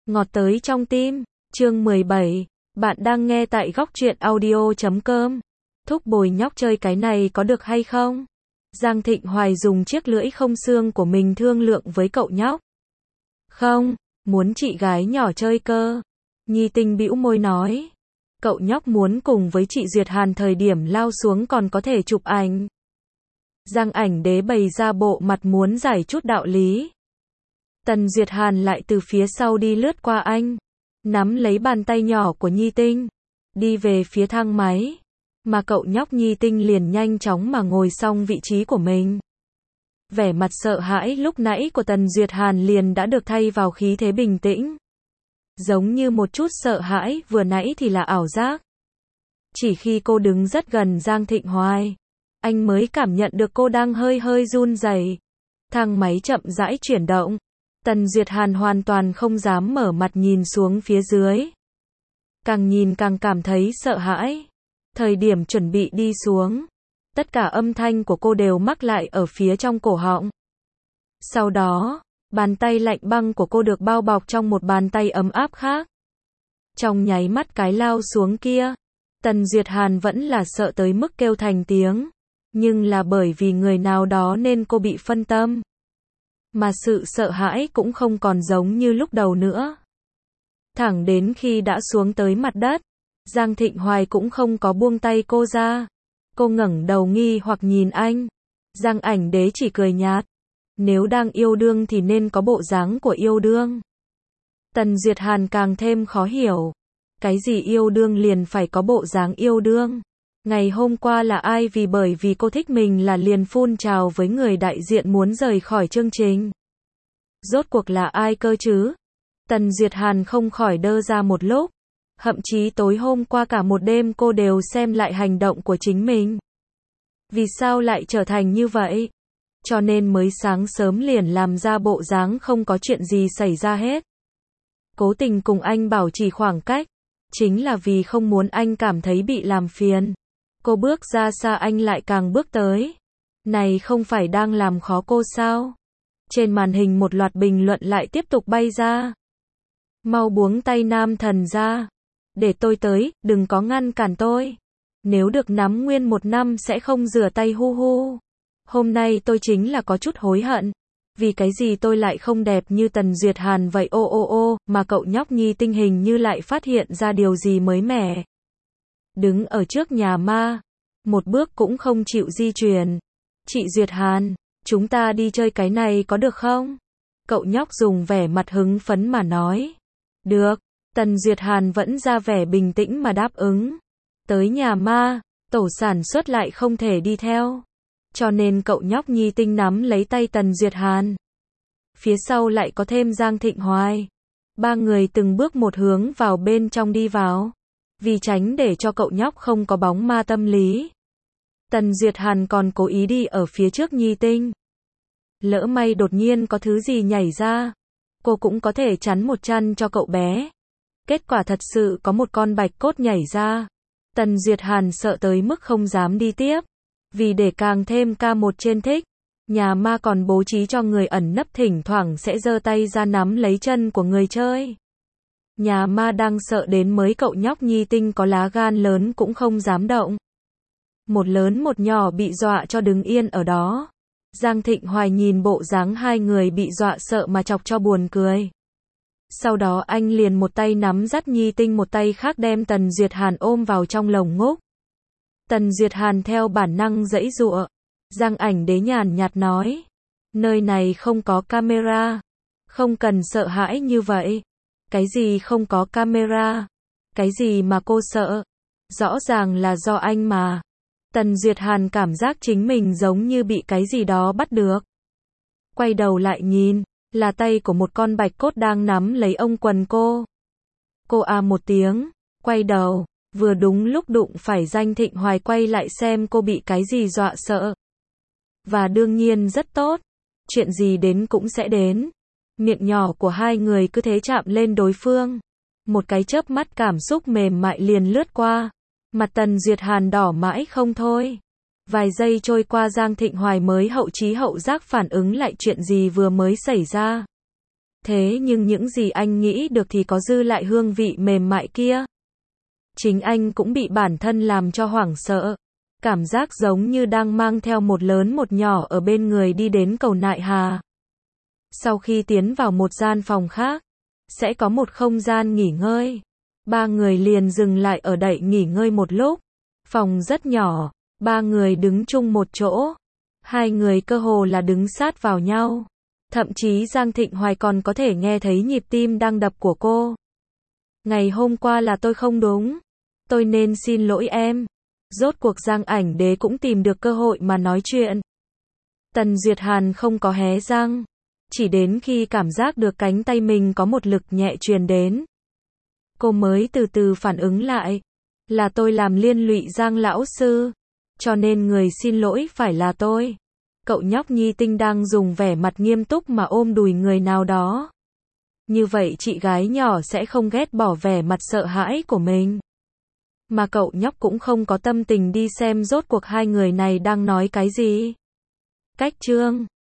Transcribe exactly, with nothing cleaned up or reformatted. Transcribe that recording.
Ngọt tới trong tim, chương mười bảy, bạn đang nghe tại góc truyện audio chấm com. Thúc bồi nhóc chơi cái này có được hay không? Giang Thịnh Hoài dùng chiếc lưỡi không xương của mình thương lượng với cậu nhóc. Không, muốn chị gái nhỏ chơi cơ. Nhi Tinh bĩu môi nói. Cậu nhóc muốn cùng với chị Duyệt Hàn thời điểm lao xuống còn có thể chụp ảnh. Giang Ảnh Đế bày ra bộ mặt muốn giải chút đạo lý. Tần Duyệt Hàn lại từ phía sau đi lướt qua anh, nắm lấy bàn tay nhỏ của Nhi Tinh, đi về phía thang máy, mà cậu nhóc Nhi Tinh liền nhanh chóng mà ngồi xong vị trí của mình. Vẻ mặt sợ hãi lúc nãy của Tần Duyệt Hàn liền đã được thay vào khí thế bình tĩnh. Giống như một chút sợ hãi vừa nãy thì là ảo giác. Chỉ khi cô đứng rất gần Giang Thịnh Hoài, anh mới cảm nhận được cô đang hơi hơi run rẩy. Thang máy chậm rãi chuyển động. Tần Duyệt Hàn hoàn toàn không dám mở mặt nhìn xuống phía dưới. Càng nhìn càng cảm thấy sợ hãi. Thời điểm chuẩn bị đi xuống, tất cả âm thanh của cô đều mắc lại ở phía trong cổ họng. Sau đó, bàn tay lạnh băng của cô được bao bọc trong một bàn tay ấm áp khác. Trong nháy mắt cái lao xuống kia, Tần Duyệt Hàn vẫn là sợ tới mức kêu thành tiếng. Nhưng là bởi vì người nào đó nên cô bị phân tâm. Mà sự sợ hãi cũng không còn giống như lúc đầu nữa. Thẳng đến khi đã xuống tới mặt đất, Giang Thịnh Hoài cũng không có buông tay cô ra. Cô ngẩng đầu nghi hoặc nhìn anh. Giang Ảnh Đế chỉ cười nhạt. Nếu đang yêu đương thì nên có bộ dáng của yêu đương. Tần Duyệt Hàn càng thêm khó hiểu. Cái gì yêu đương liền phải có bộ dáng yêu đương? Ngày hôm qua là ai vì bởi vì cô thích mình là liền phun trào với người đại diện muốn rời khỏi chương trình? Rốt cuộc là ai cơ chứ? Tần Duyệt Hàn không khỏi đơ ra một lúc. Thậm chí tối hôm qua cả một đêm cô đều xem lại hành động của chính mình. Vì sao lại trở thành như vậy? Cho nên mới sáng sớm liền làm ra bộ dáng không có chuyện gì xảy ra hết. Cố tình cùng anh bảo trì khoảng cách. Chính là vì không muốn anh cảm thấy bị làm phiền. Cô bước ra xa anh lại càng bước tới. Này không phải đang làm khó cô sao? Trên màn hình một loạt bình luận lại tiếp tục bay ra. Mau buông tay nam thần ra. Để tôi tới, đừng có ngăn cản tôi. Nếu được nắm nguyên một năm sẽ không rửa tay hu hu. Hôm nay tôi chính là có chút hối hận. Vì cái gì tôi lại không đẹp như Tần Duyệt Hàn vậy ô ô ô, mà cậu nhóc Nhi Tinh hình như lại phát hiện ra điều gì mới mẻ. Đứng ở trước nhà ma, một bước cũng không chịu di chuyển. Chị Duyệt Hàn, chúng ta đi chơi cái này có được không? Cậu nhóc dùng vẻ mặt hứng phấn mà nói. Được, Tần Duyệt Hàn vẫn ra vẻ bình tĩnh mà đáp ứng. Tới nhà ma, tổ sản xuất lại không thể đi theo. Cho nên cậu nhóc Nhi Tinh nắm lấy tay Tần Duyệt Hàn. Phía sau lại có thêm Giang Thịnh Hoài. Ba người từng bước một hướng vào bên trong đi vào. Vì tránh để cho cậu nhóc không có bóng ma tâm lý. Tần Duyệt Hàn còn cố ý đi ở phía trước Nhi Tinh. Lỡ may đột nhiên có thứ gì nhảy ra, cô cũng có thể chắn một chân cho cậu bé. Kết quả thật sự có một con bạch cốt nhảy ra. Tần Duyệt Hàn sợ tới mức không dám đi tiếp. Vì để càng thêm ca một trên thích, nhà ma còn bố trí cho người ẩn nấp thỉnh thoảng sẽ giơ tay ra nắm lấy chân của người chơi. Nhà ma đang sợ đến mới cậu nhóc Nhi Tinh có lá gan lớn cũng không dám động. Một lớn một nhỏ bị dọa cho đứng yên ở đó. Giang Thịnh Hoài nhìn bộ dáng hai người bị dọa sợ mà chọc cho buồn cười. Sau đó anh liền một tay nắm dắt Nhi Tinh, một tay khác đem Tần Duyệt Hàn ôm vào trong lồng ngúc. Tần Duyệt Hàn theo bản năng giãy giụa. Giang Ảnh Đế nhàn nhạt nói. Nơi này không có camera. Không cần sợ hãi như vậy. Cái gì không có camera? Cái gì mà cô sợ? Rõ ràng là do anh mà. Tần Duyệt Hàn cảm giác chính mình giống như bị cái gì đó bắt được. Quay đầu lại nhìn, là tay của một con bạch cốt đang nắm lấy ông quần cô. Cô à một tiếng, quay đầu, vừa đúng lúc đụng phải Giang Thịnh Hoài quay lại xem cô bị cái gì dọa sợ. Và đương nhiên rất tốt, chuyện gì đến cũng sẽ đến. Miệng nhỏ của hai người cứ thế chạm lên đối phương. Một cái chớp mắt cảm xúc mềm mại liền lướt qua. Mặt Tần Duyệt Hàn đỏ mãi không thôi. Vài giây trôi qua Giang Thịnh Hoài mới hậu trí hậu giác phản ứng lại chuyện gì vừa mới xảy ra. Thế nhưng những gì anh nghĩ được thì có dư lại hương vị mềm mại kia. Chính anh cũng bị bản thân làm cho hoảng sợ. Cảm giác giống như đang mang theo một lớn một nhỏ ở bên người đi đến cầu Nại Hà. Sau khi tiến vào một gian phòng khác, sẽ có một không gian nghỉ ngơi. Ba người liền dừng lại ở đậy nghỉ ngơi một lúc. Phòng rất nhỏ, ba người đứng chung một chỗ. Hai người cơ hồ là đứng sát vào nhau. Thậm chí Giang Thịnh Hoài còn có thể nghe thấy nhịp tim đang đập của cô. Ngày hôm qua là tôi không đúng. Tôi nên xin lỗi em. Rốt cuộc Giang Ảnh Đế cũng tìm được cơ hội mà nói chuyện. Tần Duyệt Hàn không có hé răng. Chỉ đến khi cảm giác được cánh tay mình có một lực nhẹ truyền đến, cô mới từ từ phản ứng lại. Là tôi làm liên lụy Giang lão sư. Cho nên người xin lỗi phải là tôi. Cậu nhóc Nhi Tinh đang dùng vẻ mặt nghiêm túc mà ôm đùi người nào đó. Như vậy chị gái nhỏ sẽ không ghét bỏ vẻ mặt sợ hãi của mình. Mà cậu nhóc cũng không có tâm tình đi xem rốt cuộc hai người này đang nói cái gì. Cách chương